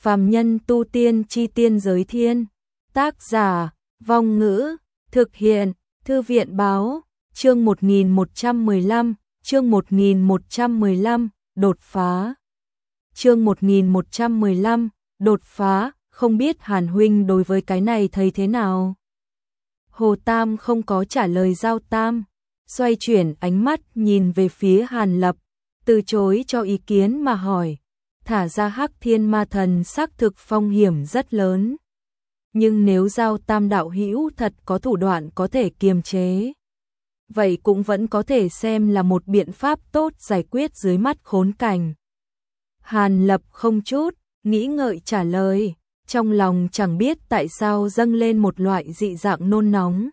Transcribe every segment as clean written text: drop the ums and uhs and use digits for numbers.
Phàm nhân tu tiên chi tiên giới thiên. Tác giả, Vong Ngữ, thực hiện, Thư viện báo, chương 1115, chương 1115, đột phá. Chương 1115, đột phá, không biết Hàn huynh đối với cái này thấy thế nào? Hồ Tam không có trả lời Giao Tam, xoay chuyển ánh mắt nhìn về phía Hàn Lập, từ chối cho ý kiến mà hỏi, thả ra Hắc Thiên Ma Thần xác thực phong hiểm rất lớn. Nhưng nếu Giao Tam đạo hữu thật có thủ đoạn có thể kiềm chế, vậy cũng vẫn có thể xem là một biện pháp tốt giải quyết dưới mắt khốn cảnh. Hàn Lập không chút nghĩ ngợi trả lời, trong lòng chẳng biết tại sao dâng lên một loại dị dạng nôn nóng.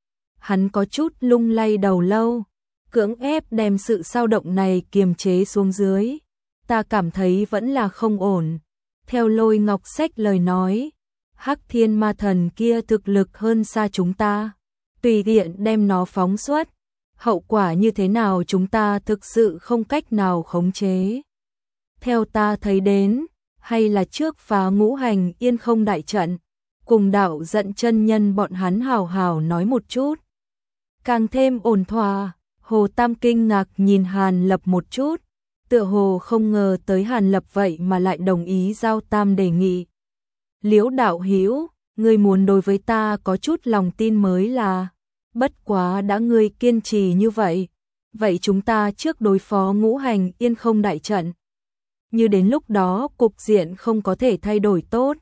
Hắn có chút lung lay đầu lâu, cưỡng ép đem sự xao động này kiềm chế xuống dưới. Ta cảm thấy vẫn là không ổn. Theo Lôi Ngọc Sách lời nói, Hắc Thiên Ma Thần kia thực lực hơn xa chúng ta. Tùy tiện đem nó phóng xuất, hậu quả như thế nào chúng ta thực sự không cách nào khống chế. Theo ta thấy đến, hay là trước phá Ngũ Hành Yên Không đại trận, cùng đạo Giận chân nhân bọn hắn hào hào nói một chút. Càng thêm ổn thỏa. Hồ Tam kinh ngạc nhìn Hàn Lập một chút, tựa hồ không ngờ tới Hàn Lập vậy mà lại đồng ý Giao Tam đề nghị. Liễu đạo hữu, ngươi muốn đối với ta có chút lòng tin mới là, bất quá đã ngươi kiên trì như vậy, vậy chúng ta trước đối phó Ngũ Hành Yên Không đại trận. Như đến lúc đó cục diện không có thể thay đổi tốt,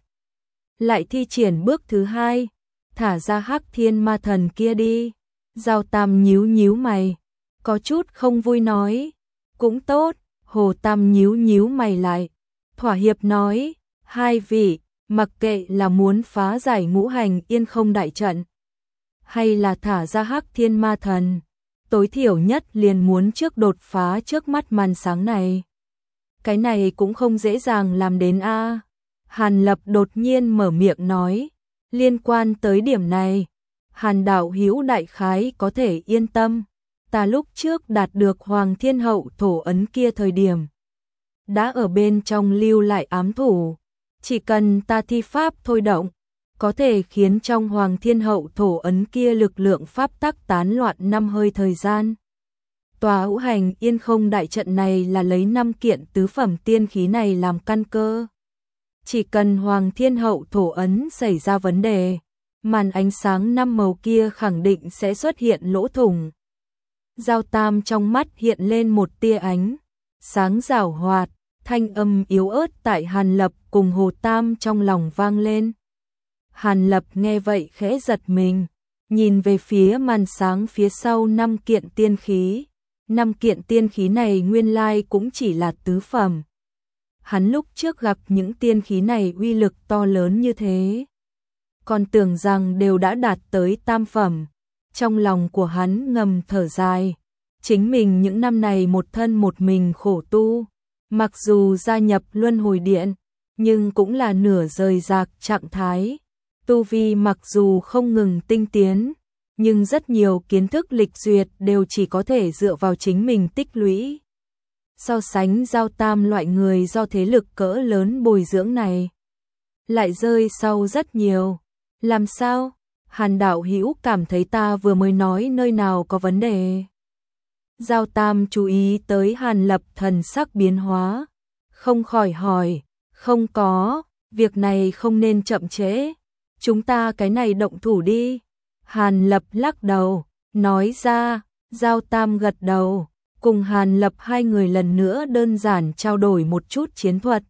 lại thi triển bước thứ hai, thả ra Hắc Thiên Ma Thần kia đi. Giao Tam nhíu nhíu mày, có chút không vui nói, cũng tốt. Hồ Tam nhíu nhíu mày lại, thỏa hiệp nói, hai vị, mặc kệ là muốn phá giải Ngũ Hành Yên Không đại trận, hay là thả ra Hắc Thiên Ma Thần, tối thiểu nhất liền muốn trước đột phá trước mắt màn sáng này. Cái này cũng không dễ dàng làm đến a. Hàn Lập đột nhiên mở miệng nói, liên quan tới điểm này, Hàn đạo hữu đại khái có thể yên tâm. Ta lúc trước đạt được Hoàng Thiên Hậu thổ ấn kia thời điểm, đã ở bên trong lưu lại ám thủ, chỉ cần ta thi pháp thôi động, có thể khiến trong Hoàng Thiên Hậu thổ ấn kia lực lượng pháp tắc tán loạn 5 hơi thời gian. Tòa Ngũ Hành Yên Không đại trận này là lấy 5 kiện tứ phẩm tiên khí này làm căn cơ. Chỉ cần Hoàng Thiên Hậu thổ ấn xảy ra vấn đề, màn ánh sáng 5 màu kia khẳng định sẽ xuất hiện lỗ thủng. Giao Tam trong mắt hiện lên một tia ánh sáng giảo hoạt, thanh âm yếu ớt tại Hàn Lập cùng Hồ Tam trong lòng vang lên. Hàn Lập nghe vậy khẽ giật mình, nhìn về phía màn sáng phía sau 5 kiện tiên khí. 5 kiện tiên khí này nguyên lai cũng chỉ là tứ phẩm. Hắn lúc trước gặp những tiên khí này uy lực to lớn như thế, còn tưởng rằng đều đã đạt tới tam phẩm. Trong lòng của hắn ngầm thở dài, chính mình những năm này một thân một mình khổ tu, mặc dù gia nhập Luân Hồi Điện, nhưng cũng là nửa rời rạc trạng thái. Tu vi mặc dù không ngừng tinh tiến, nhưng rất nhiều kiến thức lịch duyệt đều chỉ có thể dựa vào chính mình tích lũy. So sánh Giao Tam loại người do thế lực cỡ lớn bồi dưỡng này, lại rơi sau rất nhiều. Làm sao? Hàn đạo hữu cảm thấy ta vừa mới nói nơi nào có vấn đề? Giao Tam chú ý tới Hàn Lập thần sắc biến hóa, không khỏi hỏi, không có, việc này không nên chậm trễ, chúng ta cái này động thủ đi. Hàn Lập lắc đầu, nói ra. Giao Tam gật đầu, cùng Hàn Lập hai người lần nữa đơn giản trao đổi một chút chiến thuật.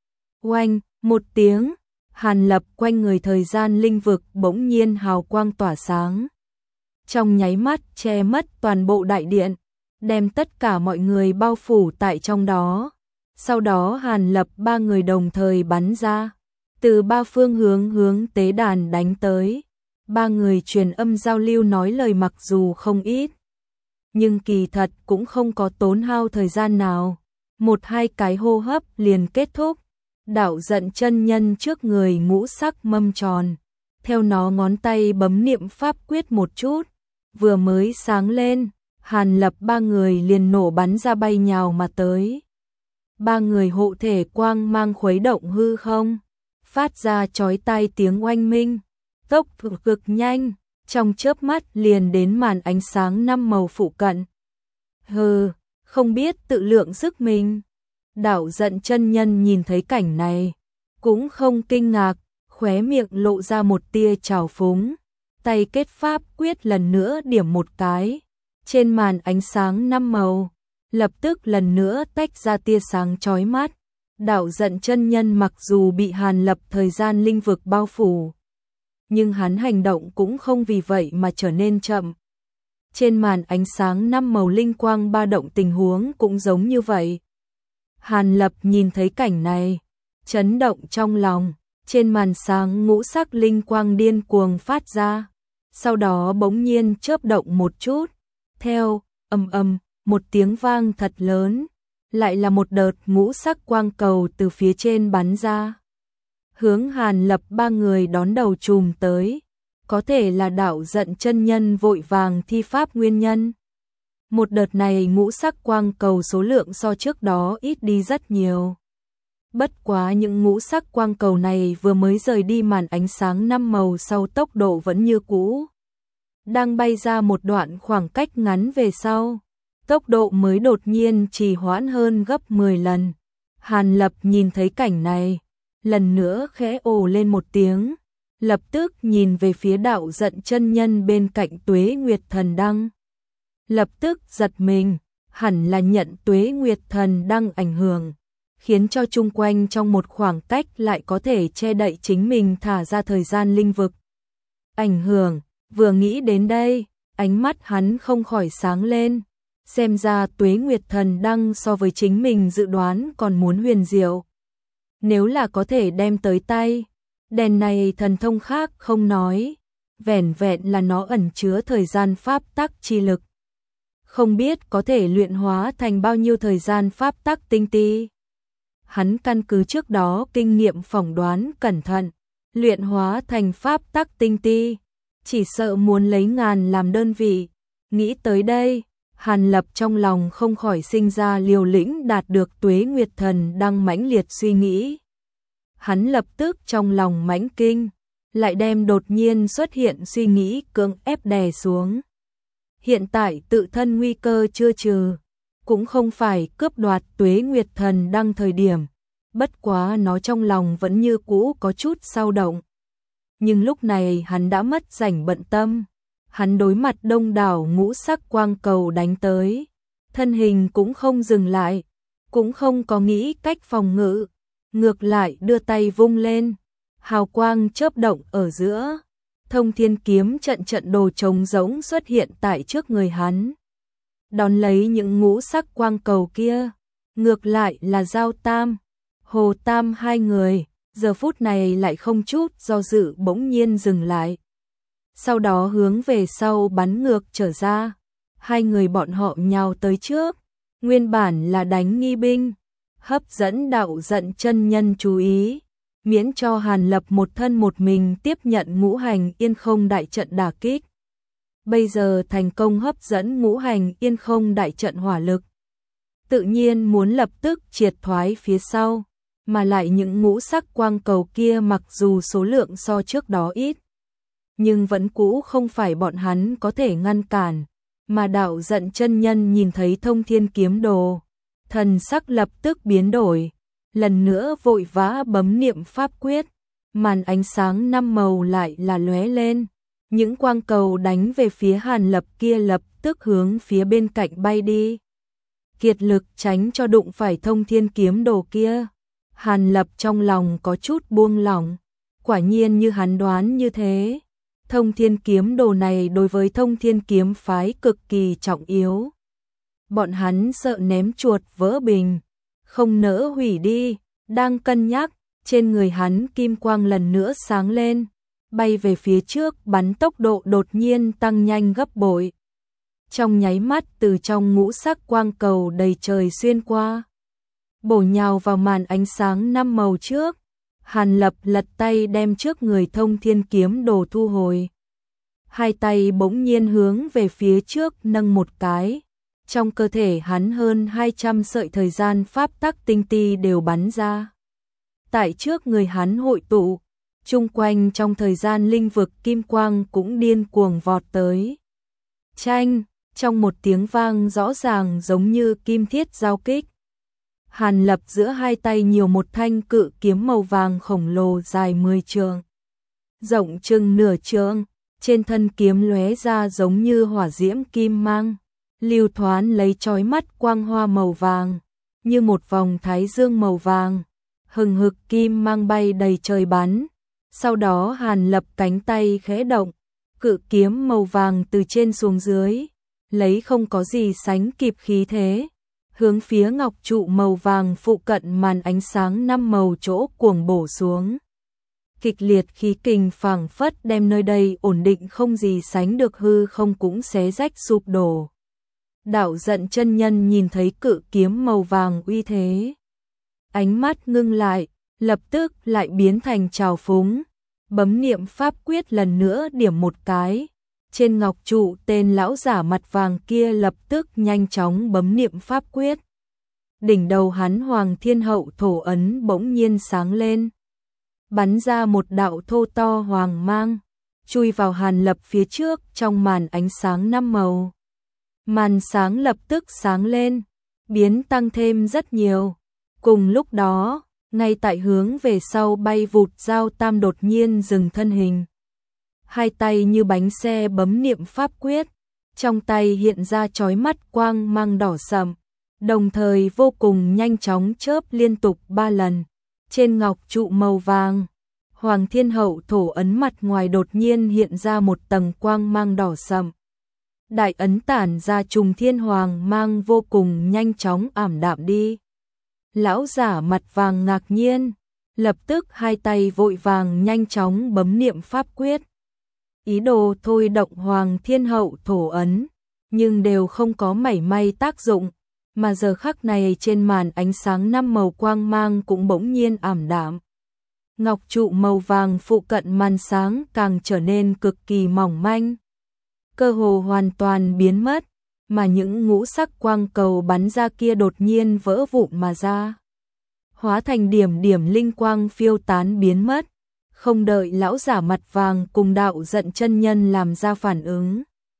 Oanh, một tiếng, Hàn Lập quanh người thời gian linh vực bỗng nhiên hào quang tỏa sáng. Trong nháy mắt che mất toàn bộ đại điện, đem tất cả mọi người bao phủ tại trong đó. Sau đó Hàn Lập ba người đồng thời bắn ra, từ ba phương hướng tế đàn đánh tới. Ba người truyền âm giao lưu nói lời mặc dù không ít, nhưng kỳ thật cũng không có tốn hao thời gian nào. 1-2 cái hô hấp liền kết thúc. Đạo Giận chân nhân trước người ngũ sắc mâm tròn, theo nó ngón tay bấm niệm pháp quyết một chút, vừa mới sáng lên, Hàn Lập ba người liền nổ bắn ra bay nhào mà tới. Ba người hộ thể quang mang khuấy động hư không, phát ra chói tai tiếng oanh minh, tốc độ cực nhanh, trong chớp mắt liền đến màn ánh sáng 5 màu phụ cận. Hừ, không biết tự lượng sức mình. Đạo Giận chân nhân nhìn thấy cảnh này, cũng không kinh ngạc, khóe miệng lộ ra một tia trào phúng, tay kết pháp quyết lần nữa điểm một cái, trên màn ánh sáng 5 màu, lập tức lần nữa tách ra tia sáng chói mắt. Đạo Giận chân nhân mặc dù bị Hàn Lập thời gian linh vực bao phủ, nhưng hắn hành động cũng không vì vậy mà trở nên chậm. Trên màn ánh sáng 5 màu linh quang ba động tình huống cũng giống như vậy. Hàn Lập nhìn thấy cảnh này, chấn động trong lòng, trên màn sáng ngũ sắc linh quang điên cuồng phát ra, sau đó bỗng nhiên chớp động một chút, theo ầm ầm, một tiếng vang thật lớn, lại là một đợt ngũ sắc quang cầu từ phía trên bắn ra. Hướng Hàn Lập ba người đón đầu trùm tới, có thể là Đạo Giận chân nhân vội vàng thi pháp nguyên nhân. Một đợt này ngũ sắc quang cầu số lượng so trước đó ít đi rất nhiều. Bất quá những ngũ sắc quang cầu này vừa mới rời đi màn ánh sáng 5 màu sau tốc độ vẫn như cũ. Đang bay ra một đoạn khoảng cách ngắn về sau, tốc độ mới đột nhiên trì hoãn hơn gấp 10 lần. Hàn Lập nhìn thấy cảnh này, lần nữa khẽ ồ lên một tiếng, lập tức nhìn về phía Đạo Giận chân nhân bên cạnh Tuế Nguyệt Thần Đăng. Lập tức giật mình, hẳn là nhận Tuế Nguyệt Thần Đăng ảnh hưởng, khiến cho chung quanh trong một khoảng cách lại có thể che đậy chính mình thả ra thời gian linh vực. Ảnh hưởng, vừa nghĩ đến đây, ánh mắt hắn không khỏi sáng lên, xem ra Tuế Nguyệt Thần Đăng so với chính mình dự đoán còn muốn huyền diệu. Nếu là có thể đem tới tay, đèn này thần thông khác không nói, vẻn vẹn là nó ẩn chứa thời gian pháp tắc chi lực. Không biết có thể luyện hóa thành bao nhiêu thời gian pháp tắc tinh ti. Hắn căn cứ trước đó kinh nghiệm phỏng đoán cẩn thận, luyện hóa thành pháp tắc tinh ti, chỉ sợ muốn lấy ngàn làm đơn vị. Nghĩ tới đây, Hàn Lập trong lòng không khỏi sinh ra liều lĩnh đạt được Tuế Nguyệt Thần Đăng mãnh liệt suy nghĩ. Hắn lập tức trong lòng mãnh kinh, lại đem đột nhiên xuất hiện suy nghĩ cưỡng ép đè xuống. Hiện tại tự thân nguy cơ chưa trừ, cũng không phải cướp đoạt Tuế Nguyệt Thần Đăng thời điểm, bất quá nó trong lòng vẫn như cũ có chút dao động. Nhưng lúc này hắn đã mất rảnh bận tâm, hắn đối mặt đông đảo ngũ sắc quang cầu đánh tới, thân hình cũng không dừng lại, cũng không có nghĩ cách phòng ngự, ngược lại đưa tay vung lên, hào quang chớp động ở giữa, Thông Thiên kiếm trận đồ trống rỗng xuất hiện tại trước người hắn. Đón lấy những ngũ sắc quang cầu kia, ngược lại là Giao Tam, Hồ Tam hai người, giờ phút này lại không chút do dự bỗng nhiên dừng lại. Sau đó hướng về sau bắn ngược trở ra, hai người bọn họ nhào tới trước, nguyên bản là đánh nghi binh, hấp dẫn Đạo Giận chân nhân chú ý, miễn cho Hàn Lập một thân một mình tiếp nhận ngũ hành yên không đại trận đả kích. Bây giờ thành công hấp dẫn ngũ hành yên không đại trận hỏa lực, tự nhiên muốn lập tức triệt thoái phía sau, mà lại những ngũ sắc quang cầu kia mặc dù số lượng so trước đó ít, nhưng vẫn cũ không phải bọn hắn có thể ngăn cản, mà Đạo Giận chân nhân nhìn thấy Thông Thiên kiếm đồ, thần sắc lập tức biến đổi, lần nữa vội vã bấm niệm pháp quyết, màn ánh sáng 5 màu lại là lóe lên, những quang cầu đánh về phía Hàn Lập kia lập tức hướng phía bên cạnh bay đi, kiệt lực tránh cho đụng phải Thông Thiên kiếm đồ kia. Hàn Lập trong lòng có chút buông lỏng, quả nhiên như hắn đoán như thế, Thông Thiên kiếm đồ này đối với Thông Thiên kiếm phái cực kỳ trọng yếu. Bọn hắn sợ ném chuột vỡ bình, không nỡ hủy đi, đang cân nhắc, trên người hắn kim quang lần nữa sáng lên, bay về phía trước, bắn tốc độ đột nhiên tăng nhanh gấp bội. Trong nháy mắt từ trong ngũ sắc quang cầu đầy trời xuyên qua, bổ nhào vào màn ánh sáng 5 màu trước. Hàn Lập lật tay đem trước người Thông Thiên kiếm đồ thu hồi. Hai tay bỗng nhiên hướng về phía trước nâng một cái. Trong cơ thể hắn hơn 200 sợi thời gian pháp tắc tinh ti đều bắn ra. tại trước người hắn hội tụ, chung quanh trong thời gian linh vực kim quang cũng điên cuồng vọt tới. Chanh, trong một tiếng vang rõ ràng giống như kim thiết giao kích. Hàn Lập giữa hai tay nhiều một thanh cự kiếm màu vàng khổng lồ dài 10 trượng, rộng chừng nửa trượng, trên thân kiếm lóe ra giống như hỏa diễm kim mang, lưu thoáng lấy chói mắt quang hoa màu vàng, như một vòng thái dương màu vàng, hừng hực kim mang bay đầy trời bắn. Sau đó Hàn Lập cánh tay khẽ động, cự kiếm màu vàng từ trên xuống dưới, lấy không có gì sánh kịp khí thế, hướng phía ngọc trụ màu vàng phụ cận màn ánh sáng 5 màu chỗ cuồng bổ xuống. Kịch liệt khí kình phảng phất đem nơi đây ổn định không gì sánh được hư không cũng xé rách sụp đổ. Đạo Giận chân nhân nhìn thấy cự kiếm màu vàng uy thế, ánh mắt ngưng lại, lập tức lại biến thành trào phúng, bấm niệm pháp quyết lần nữa điểm một cái. Trên ngọc trụ tên lão giả mặt vàng kia lập tức nhanh chóng bấm niệm pháp quyết. Đỉnh đầu hắn Hoàng Thiên Hậu thổ ấn bỗng nhiên sáng lên, bắn ra một đạo thô to hoàng mang, chui vào Hàn Lập phía trước trong màn ánh sáng 5 màu. Màn sáng lập tức sáng lên, biến tăng thêm rất nhiều. Cùng lúc đó, ngay tại hướng về sau bay vụt Giao Tam đột nhiên dừng thân hình. Hai tay như bánh xe bấm niệm pháp quyết, trong tay hiện ra chói mắt quang mang đỏ sậm, đồng thời vô cùng nhanh chóng chớp liên tục 3 lần. Trên ngọc trụ màu vàng, Hoàng Thiên Hậu thổ ấn mặt ngoài đột nhiên hiện ra một tầng quang mang đỏ sậm. Đại ấn tản ra trùng thiên hoàng mang vô cùng nhanh chóng ảm đạm đi. Lão giả mặt vàng ngạc nhiên, lập tức hai tay vội vàng nhanh chóng bấm niệm pháp quyết. Ý đồ thôi động Hoàng Thiên Hậu thổ ấn, nhưng đều không có mảy may tác dụng, mà giờ khắc này trên màn ánh sáng 5 màu quang mang cũng bỗng nhiên ảm đạm. Ngọc trụ màu vàng phụ cận màn sáng càng trở nên cực kỳ mỏng manh, cơ hồ hoàn toàn biến mất, mà những ngũ sắc quang cầu bắn ra kia đột nhiên vỡ vụn mà ra, hóa thành điểm điểm linh quang phiêu tán biến mất. Không đợi lão giả mặt vàng cùng Đạo Giận chân nhân làm ra phản ứng,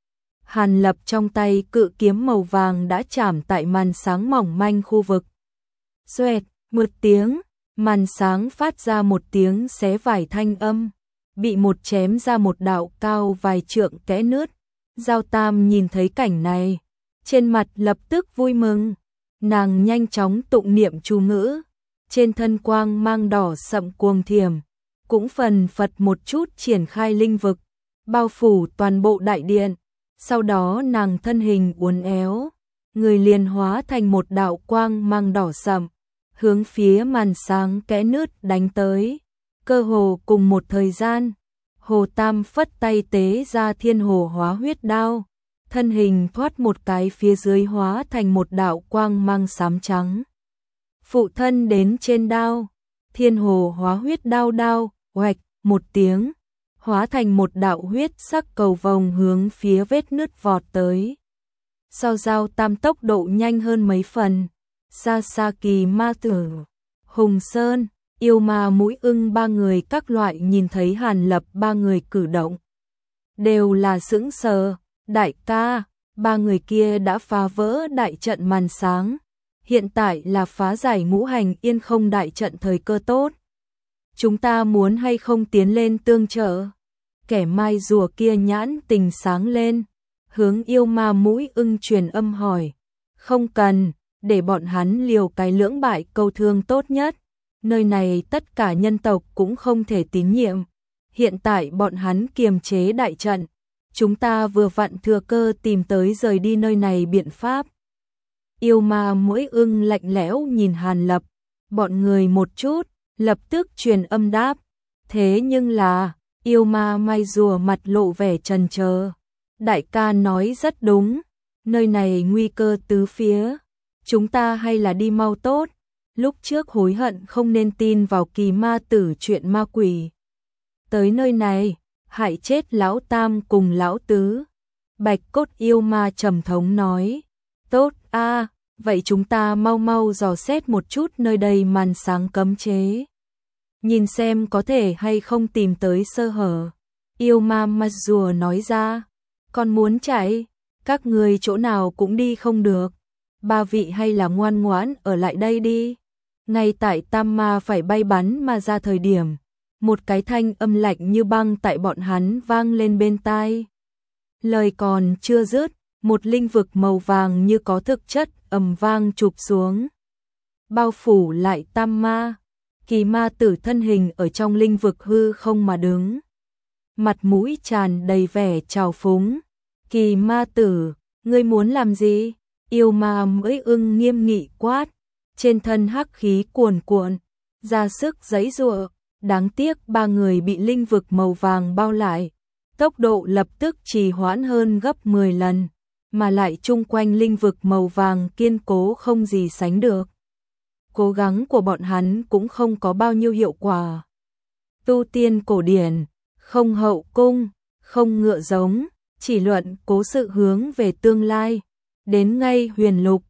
Hàn Lập trong tay cự kiếm màu vàng đã chạm tại màn sáng mỏng manh khu vực. Xoẹt, một tiếng, màn sáng phát ra một tiếng xé vải thanh âm, bị một chém ra một đạo cao vài trượng kẽ nứt. Giao Tam nhìn thấy cảnh này, trên mặt lập tức vui mừng, nàng nhanh chóng tụng niệm chú ngữ, trên thân quang mang đỏ sậm cuồng thiểm, cũng phần phật một chút triển khai linh vực, bao phủ toàn bộ đại điện. Sau đó nàng thân hình uốn éo, người liền hóa thành một đạo quang mang đỏ sậm, hướng phía màn sáng kẽ nứt đánh tới. Cơ hồ cùng một thời gian, Hồ Tam phất tay tế ra Thiên Hồ Hóa Huyết Đao, thân hình thoát một cái phía dưới hóa thành một đạo quang mang xám trắng. Phụ thân đến trên đao, Thiên Hồ Hóa Huyết Đao đao, oạch, một tiếng, hóa thành một đạo huyết sắc cầu vồng hướng phía vết nứt vọt tới. So Giao Tam tốc độ nhanh hơn mấy phần, Sasaki ma tử, Hùng Sơn, Yêu Ma Mũi Ưng ba người các loại nhìn thấy Hàn Lập ba người cử động, đều là sững sờ. Đại ca, ba người kia đã phá vỡ đại trận màn sáng, hiện tại là phá giải ngũ hành yên không đại trận thời cơ tốt. Chúng ta muốn hay không tiến lên tương trợ? Kẻ mai rùa kia nhãn tình sáng lên, hướng Yêu Ma Mũi Ưng truyền âm hỏi. Không cần, để bọn hắn liều cái lưỡng bại câu thương tốt nhất. Nơi này tất cả nhân tộc cũng không thể tín nhiệm. Hiện tại bọn hắn kiềm chế đại trận, chúng ta vừa vặn thừa cơ tìm tới rời đi nơi này biện pháp. Yêu Ma Mũi Ưng lạnh lẽo nhìn Hàn Lập, bọn người một chút, lập tức truyền âm đáp. Thế nhưng là, Yêu Ma mai rùa mặt lộ vẻ chần chờ. Đại ca nói rất đúng, nơi này nguy cơ tứ phía, chúng ta hay là đi mau tốt. Lúc trước hối hận không nên tin vào Kỳ Ma tử chuyện ma quỷ. Tới nơi này, hại chết lão Tam cùng lão Tứ. Bạch cốt yêu ma trầm thống nói. Tốt a, vậy chúng ta mau mau dò xét một chút nơi đây màn sáng cấm chế. nhìn xem có thể hay không tìm tới sơ hở. Yêu ma mặt rùa nói ra, còn muốn chạy, các người chỗ nào cũng đi không được, ba vị hay là ngoan ngoãn ở lại đây đi. Ngay tại tam ma phải bay bắn mà ra thời điểm, một cái thanh âm lạnh như băng tại bọn hắn vang lên bên tai. Lời còn chưa dứt, một linh vực màu vàng như có thực chất ầm vang chụp xuống, bao phủ lại tam ma. Kỳ ma tử thân hình ở trong linh vực hư không mà đứng, mặt mũi tràn đầy vẻ trào phúng. Kỳ ma tử, ngươi muốn làm gì? Yêu ma Mưỡi Ưng nghiêm nghị quát, trên thân hắc khí cuồn cuộn, ra sức giãy giụa. Đáng tiếc ba người bị linh vực màu vàng bao lại, tốc độ lập tức trì hoãn hơn gấp 10 lần, mà lại chung quanh linh vực màu vàng kiên cố không gì sánh được. Cố gắng của bọn hắn cũng không có bao nhiêu hiệu quả. Tu tiên cổ điển, không hậu cung, không ngựa giống, chỉ luận cố sự hướng về tương lai. Đến ngay huyền lục,